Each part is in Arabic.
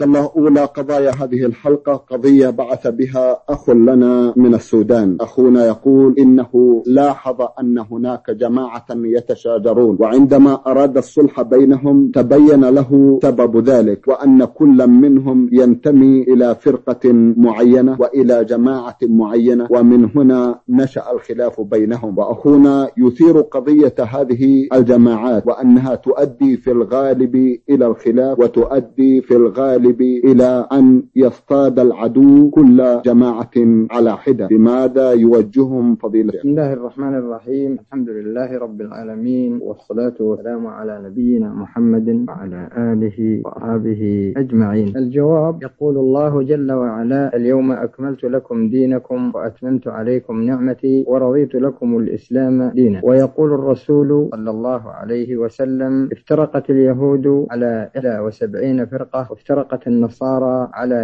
أولى قضايا هذه الحلقة قضية بعث بها أخ لنا من السودان. أخونا يقول إنه لاحظ أن هناك جماعة يتشاجرون، وعندما أراد الصلح بينهم تبين له سبب ذلك، وأن كل منهم ينتمي إلى فرقة معينة وإلى جماعة معينة، ومن هنا نشأ الخلاف بينهم. وأخونا يثير قضية هذه الجماعات وأنها تؤدي في الغالب إلى الخلاف، وتؤدي في الغالب إلى أن يصطاد العدو كل جماعة على حدة. لماذا يوجههم فضيلة؟ بسم الله الرحمن الرحيم. الحمد لله رب العالمين، والصلاة والسلام على نبينا محمد وعلى آله وصحبه أجمعين. الجواب: يقول الله جل وعلا: اليوم أكملت لكم دينكم وأتممت عليكم نعمتي ورضيت لكم الإسلام دينا. ويقول الرسول صلى الله عليه وسلم: افترقت اليهود على 71 فرقة، وافترقت النصارى على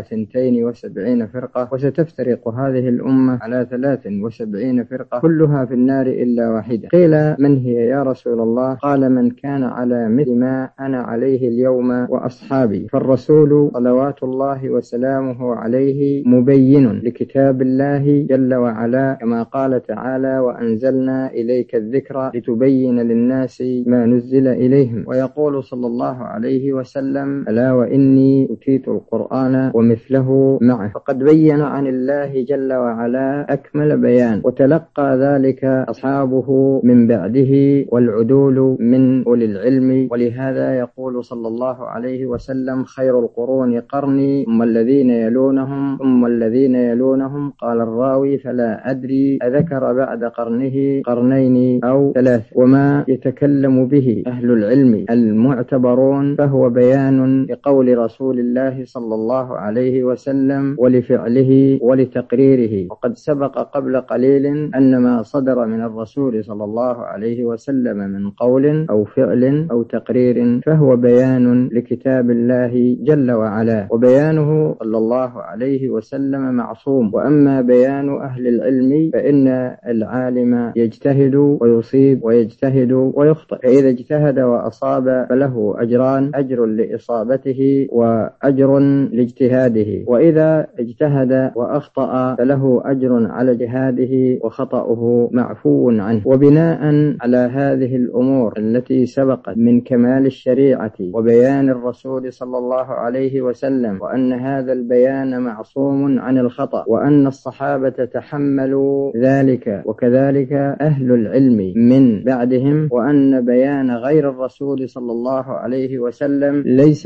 72 فرقة، وستفترق هذه الأمة على 73 فرقة، كلها في النار إلا واحدة. قيل: من هي يا رسول الله؟ قال: من كان على مثل ما أنا عليه اليوم وأصحابي. فالرسول صلوات الله وسلامه عليه مبين لكتاب الله جل وعلا، كما قال تعالى: وأنزلنا إليك الذكر لتبين للناس ما نزل إليهم. ويقول صلى الله عليه وسلم: ألا وإني أوتيت القرآن ومثله معه. فقد بين عن الله جل وعلا أكمل بيان، وتلقى ذلك أصحابه من بعده والعدول من أولي العلم. ولهذا يقول صلى الله عليه وسلم: خير القرون قرني، ثم الذين يلونهم، ثم الذين يلونهم. قال الراوي: فلا أدري أذكر بعد قرنه قرنين أو 3. وما يتكلم به أهل العلم المعتبرون فهو بيان لقول رسول الله صلى الله عليه وسلم ولفعله ولتقريره. وقد سبق قبل قليل أن ما صدر من الرسول صلى الله عليه وسلم من قول أو فعل أو تقرير فهو بيان لكتاب الله جل وعلا، وبيانه صلى الله عليه وسلم معصوم. وأما بيان أهل العلم فإن العالم يجتهد ويصيب ويجتهد ويخطئ، فإذا اجتهد وأصاب فله أجران: أجر لإصابته وأجر لاجتهاده، وإذا اجتهد وأخطأ فله أجر على اجتهاده وخطأه معفو عنه. وبناء على هذه الأمور التي سبقت من كمال الشريعة وبيان الرسول صلى الله عليه وسلم، وأن هذا البيان معصوم عن الخطأ، وأن الصحابة تحملوا ذلك وكذلك أهل العلم من بعدهم، وأن بيان غير الرسول صلى الله عليه وسلم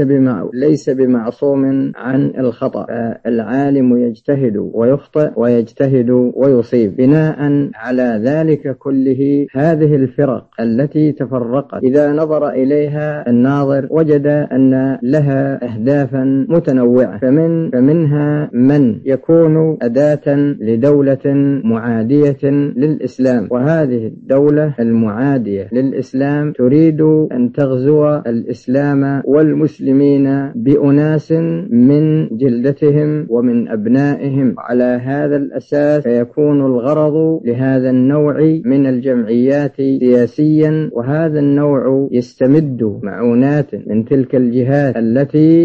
ليس بمعصوم عن الخطأ. العالم يجتهد ويخطئ ويجتهد ويصيب. بناء على ذلك كله هذه الفرق التي تفرقت إذا نظر إليها الناظر وجد أن لها أهدافا متنوعة، فمنها من يكون أداة لدولة معادية للإسلام، وهذه الدولة المعادية للإسلام تريد أن تغزو الإسلام والمسلمين بأناس من جلدتهم ومن أبنائهم. على هذا الأساس فيكون الغرض لهذا النوع من الجمعيات سياسيا، وهذا النوع يستمد معونات من تلك الجهات التي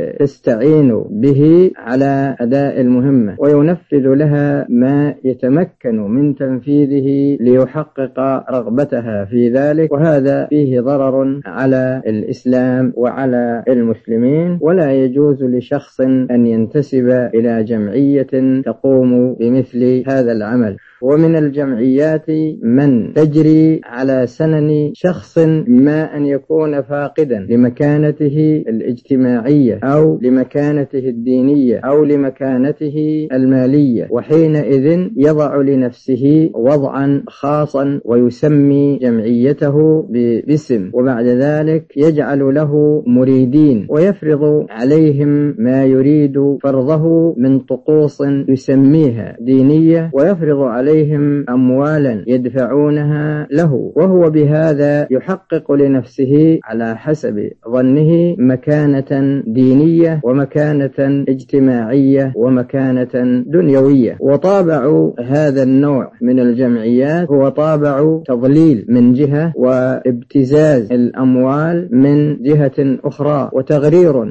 تستعين به على أداء المهمة، وينفذ لها ما يتمكن من تنفيذه ليحقق رغبتها في ذلك. وهذا فيه ضرر على الإسلام وعلى المسلمين، ولا يجوز لشخص أن ينتسب إلى جمعية تقوم بمثل هذا العمل. ومن الجمعيات من تجري على سنن شخص ما أن يكون فاقدا لمكانته الاجتماعية أو لمكانته الدينية أو لمكانته المالية، وحينئذ يضع لنفسه وضعا خاصا ويسمي جمعيته باسم، وبعد ذلك يجعل له مريدين ويفرض عليهم ما يريد فرضه من طقوس يسميها دينية، ويفرض عليهم أموالا يدفعونها له، وهو بهذا يحقق لنفسه على حسب ظنه مكانة دينية ومكانة اجتماعية ومكانة دنيوية. وطابع هذا النوع من الجمعيات هو طابع تضليل من جهة، وابتزاز الأموال من جهة أخرى، وتغرير بالمسلمين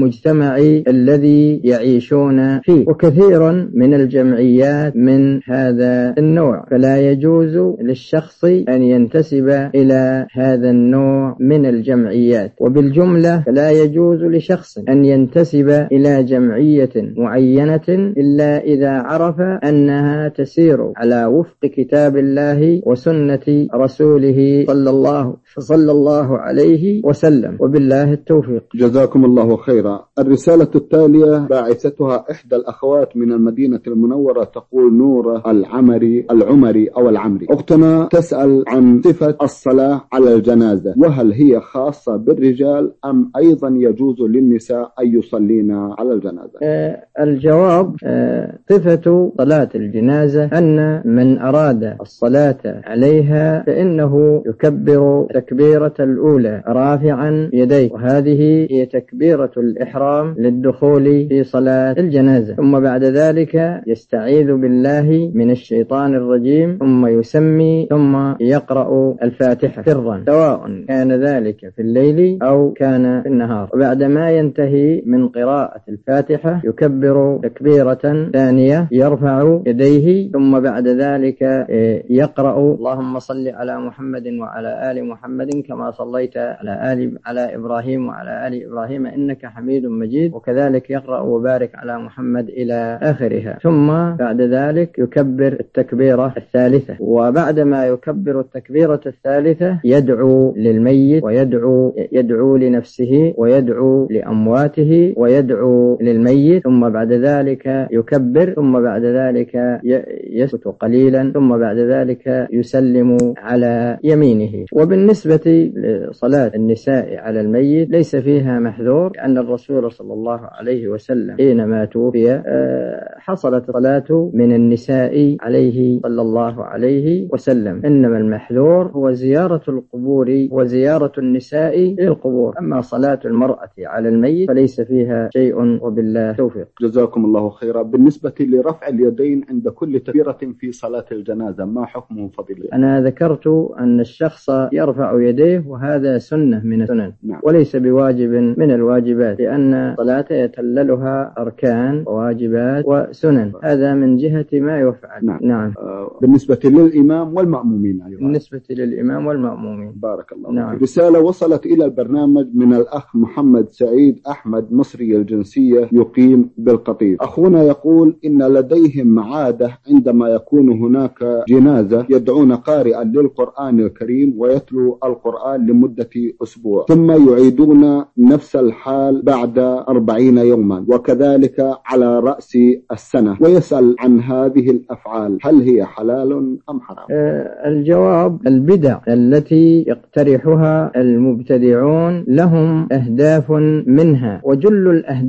المجتمع الذي يعيشون فيه. وكثير من الجمعيات من هذا النوع، فلا يجوز للشخص أن ينتسب إلى هذا النوع من الجمعيات. وبالجملة فلا يجوز لشخص أن ينتسب إلى جمعية معينة إلا إذا عرف أنها تسير على وفق كتاب الله وسنة رسوله صلى الله عليه وسلم. وبالله التوفيق. جزاكم الله خيرا. الرسالة التالية باعثتها إحدى الأخوات من المدينة المنورة، تقول نور العمري أو العمري. أختنا تسأل عن صفة الصلاة على الجنازة، وهل هي خاصة بالرجال أم أيضا يجوز للنساء أن يصلين على الجنازة؟ الجواب صفة صلاة الجنازة أن من أراد الصلاة عليها فإنه يكبر تكبيرة الأولى رافعا يديه، وهذه هي تكبيرة الإحرام للدخول في صلاة الجنازة. ثم بعد ذلك يستعيذ بالله من الشيطان الرجيم، ثم يسمي، ثم يقرأ الفاتحة سرا، سواء كان ذلك في الليل أو كان في النهار. وبعد ما ينتهي من قراءة الفاتحة يكبر تكبيرة ثانية، يرفع يديه، ثم بعد ذلك يقرأ اللهم صل على محمد وعلى آل محمد كما صليت على إبراهيم وعلى آل إبراهيم إنك حميد مجيد، وكذلك يقرأ وبارك على محمد إلى آخرها. ثم بعد ذلك يكبر التكبيرة الثالثة، وبعد ما يكبر التكبيرة الثالثة يدعو للميت، ويدعو لنفسه، ويدعو لأمواته، ويدعو للميت. ثم بعد ذلك يكبر، ثم بعد ذلك يسكت قليلا، ثم بعد ذلك يسلم على يمينه. وبالنسبة لصلاة النساء على الميت ليس فيها محذور، لأن الرسول صلى الله عليه وسلم حينما توفي حصلت صلاة من النساء عليه صلى الله عليه وسلم. إنما المحذور هو زيارة القبور وزيارة النساء للقبور. أما صلاة المرأة على الميت فليس فيها شيء، وبالله توفيق. جزاكم الله خيرا. بالنسبة لرفع اليدين عند كل تكبيرة في صلاة الجنازة ما حكمه فضيلة؟ أنا ذكرت أن الشخص يرفع يديه، وهذا سنة من السنن، نعم، وليس بواجب من الواجبات، لأن الصلاة يتللها أركان وواجبات وسنن. هذا من جهة ما يفعل. نعم. بالنسبة للإمام والمأمومين أيضا. بالنسبة للإمام والمأمومين. بارك الله. نعم. رسالة وصلت إلى البرنامج من الأخ محمد سعيد أحمد، مصري الجنسية، يقيم بالقطيف. أخونا يقول إن لديهم عادة عندما يكون هناك جنازة يدعون قارئا للقرآن الكريم ويتلو القرآن لمدة أسبوع، ثم يعيدون نفس الحال بعد 40 يوما، وكذلك على رأس السنة، ويسأل عن هذه الأفعال هل هي حلال أم حرام؟ الجواب البدع التي يقترحها المبتدعون لهم أهداف منها، وجل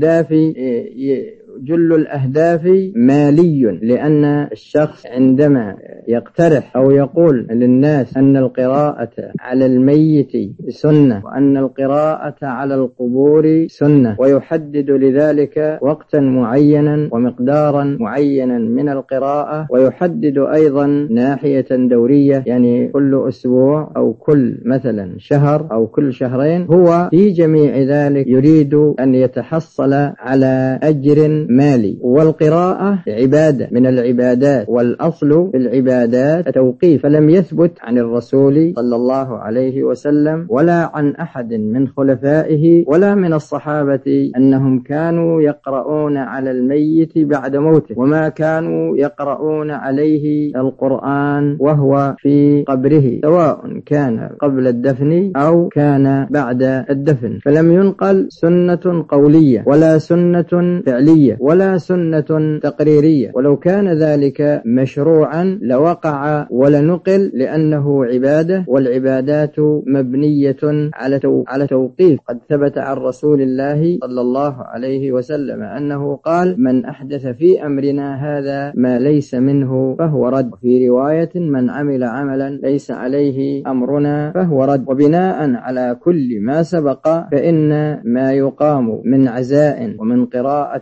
الأهداف مالي، لأن الشخص عندما يقترح أو يقول للناس أن القراءة على الميت سنة، وأن القراءة على القبور سنة، ويحدد لذلك وقتا معينا ومقدارا معينا من القراءة، ويحدد أيضا ناحية دورية، يعني كل أسبوع أو كل مثلا شهر أو كل شهرين، هو في جميع ذلك يريد أن يتحصل على أجر مالي. والقراءة عبادة من العبادات، والأصل في العبادات التوقيف، فلم يثبت عن الرسول صلى الله عليه وسلم ولا عن أحد من خلفائه ولا من الصحابة أنهم كانوا يقرؤون على الميت بعد موته، وما كانوا يقرؤون عليه القرآن وهو في قبره، سواء كان قبل الدفن أو كان بعد الدفن. فلم ينقل سنة قولية ولا سنة فعلية ولا سنة تقريرية، ولو كان ذلك مشروعا لوقع ولنقل، لأنه عبادة، والعبادات مبنية على توقيف. قد ثبت عن رسول الله صلى الله عليه وسلم أنه قال: من أحدث في أمرنا هذا ما ليس منه فهو رد. وفي رواية: من عمل عملا ليس عليه أمرنا فهو رد. وبناء على كل ما سبق فإن ما يقام من عزاء ومن قراءة قرآن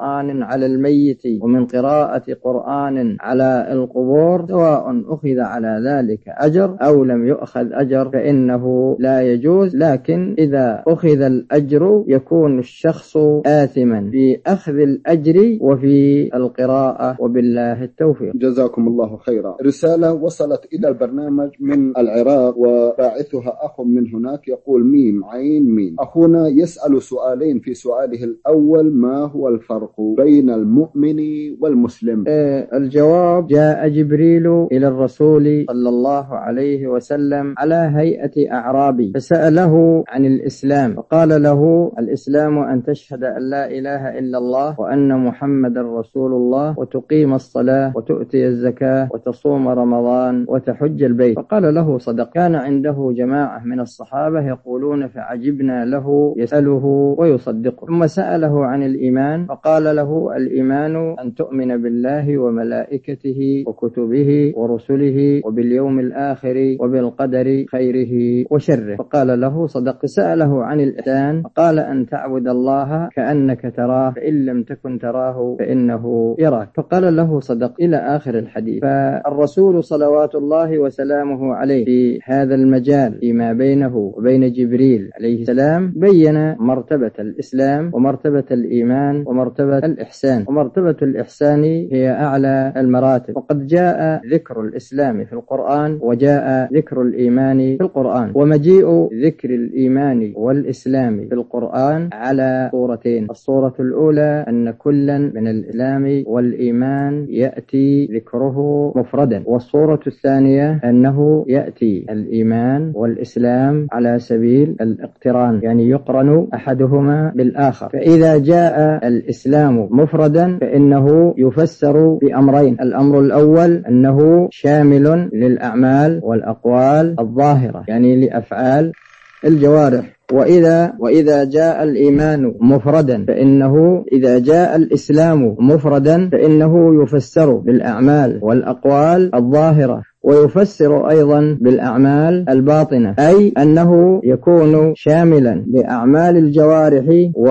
قرآن على الميت ومن قراءة قرآن على القبور سواء أخذ على ذلك أجر أو لم يؤخذ أجر فإنه لا يجوز، لكن إذا أخذ الأجر يكون الشخص آثما في أخذ الأجر وفي القراءة، وبالله التوفيق. جزاكم الله خيرا. رسالة وصلت إلى البرنامج من العراق وباعثها أخ من هناك يقول ميم عين ميم. أخونا يسأل سؤالين، في سؤاله الأول ما هو الفرق بين المؤمن والمسلم؟ الجواب: جاء جبريل إلى الرسول صلى الله عليه وسلم على هيئة أعرابي فسأله عن الإسلام، فقال له: الإسلام أن تشهد أن لا إله إلا الله وأن محمد رسول الله وتقيم الصلاة وتؤتي الزكاة وتصوم رمضان وتحج البيت. فقال له: صدق. كان عنده جماعة من الصحابة يقولون فعجبنا له يسأله ويصدقه، ثم سأله عن الإيمان فقال له: الإيمان أن تؤمن بالله وملائكته وكتبه ورسله وباليوم الآخر وبالقدر خيره وشره. فقال له: صدق. سأله عن الإحسان فقال: أن تعبد الله كأنك تراه فإن لم تكن تراه فإنه يراك. فقال له: صدق، إلى آخر الحديث. فالرسول صلوات الله وسلامه عليه في هذا المجال فيما بينه وبين جبريل عليه السلام بين مرتبة الإسلام ومرتبة الإيمان ومرتبة الإحسان، ومرتبة الإحسان هي أعلى المراتب. وقد جاء ذكر الإسلام في القرآن وجاء ذكر الإيمان في القرآن، ومجيء ذكر الإيمان والإسلام في القرآن على صورتين. الصورة الأولى أن كلا من الإسلام والإيمان يأتي ذكره مفردا، والصورة الثانية أنه يأتي الإيمان والإسلام على سبيل الاقتران، يعني يقرن أحدهما بالآخر. فإذا جاء الإسلام مفردا فإنه يفسر بأمرين: الأمر الأول أنه شامل للأعمال والأقوال الظاهرة، يعني لأفعال الجوارح. وإذا جاء الإيمان مفردا فإنه إذا جاء الإسلام مفردا فإنه يفسر بالأعمال والأقوال الظاهرة، ويفسر أيضا بالأعمال الباطنة، أي أنه يكون شاملا لأعمال الجوارح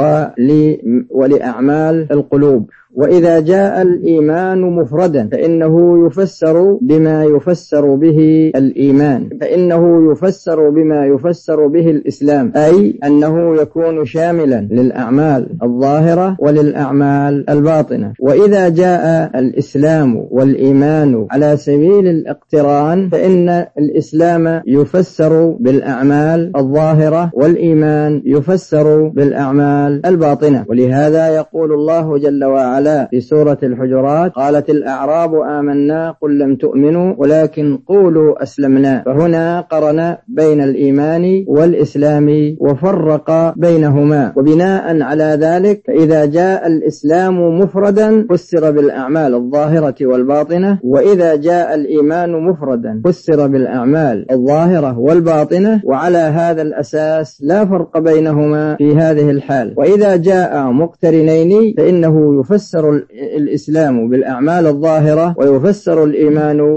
ولأعمال القلوب. وإذا جاء الإيمان مفردا فإنه يفسر بما يفسر به الإيمان، فإنه يفسر بما يفسر به الإسلام، أي أنه يكون شاملا للأعمال الظاهرة وللأعمال الباطنة. وإذا جاء الإسلام والإيمان على سبيل الاقتران فإن الإسلام يفسر بالأعمال الظاهرة والإيمان يفسر بالأعمال الباطنة. ولهذا يقول الله جل وعلا في سورة الحجرات: قالت الأعراب آمنا قل لم تؤمنوا ولكن قولوا أسلمنا. فهنا قرن بين الإيمان والإسلام وفرق بينهما. وبناء على ذلك فإذا جاء الإسلام مفردا فسر بالأعمال الظاهرة والباطنة، وإذا جاء الإيمان مفردا فسر بالأعمال الظاهرة والباطنة، وعلى هذا الأساس لا فرق بينهما في هذه الحال. وإذا جاء مقترنين فإنه يفسر الإسلام بالأعمال الظاهرة ويفسر الإيمان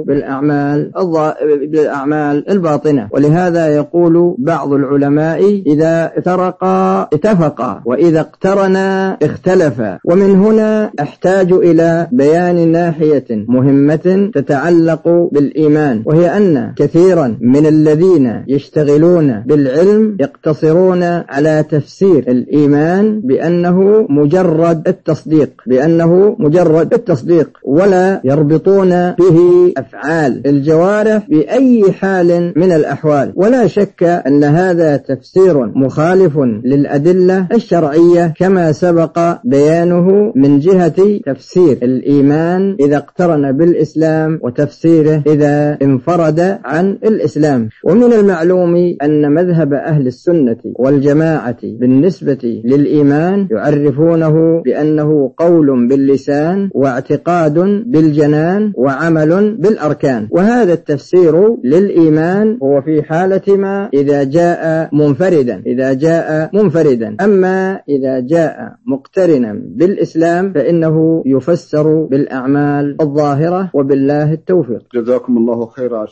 بالأعمال الباطنة. ولهذا يقول بعض العلماء: إذا افترقا اتفقا وإذا اقترنا اختلفا. ومن هنا أحتاج إلى بيان ناحية مهمة تتعلق بالإيمان، وهي أن كثيرا من الذين يشتغلون بالعلم يقتصرون على تفسير الإيمان بأنه مجرد التصديق، ولا يربطون به أفعال الجوارح بأي حال من الأحوال. ولا شك أن هذا تفسير مخالف للأدلة الشرعية كما سبق بيانه من جهة تفسير الإيمان إذا اقترن بالإسلام وتفسيره إذا انفرد عن الإسلام. ومن المعلوم أن مذهب أهل السنة والجماعة بالنسبة للإيمان يعرفونه بأنه قول باللسان واعتقاد بالجنان وعمل بالأركان. وهذا التفسير للإيمان هو في حالة ما إذا جاء منفردا. أما إذا جاء مقترنا بالإسلام فإنه يفسر بالأعمال الظاهرة، وبالله التوفيق. جزاكم الله خيرا.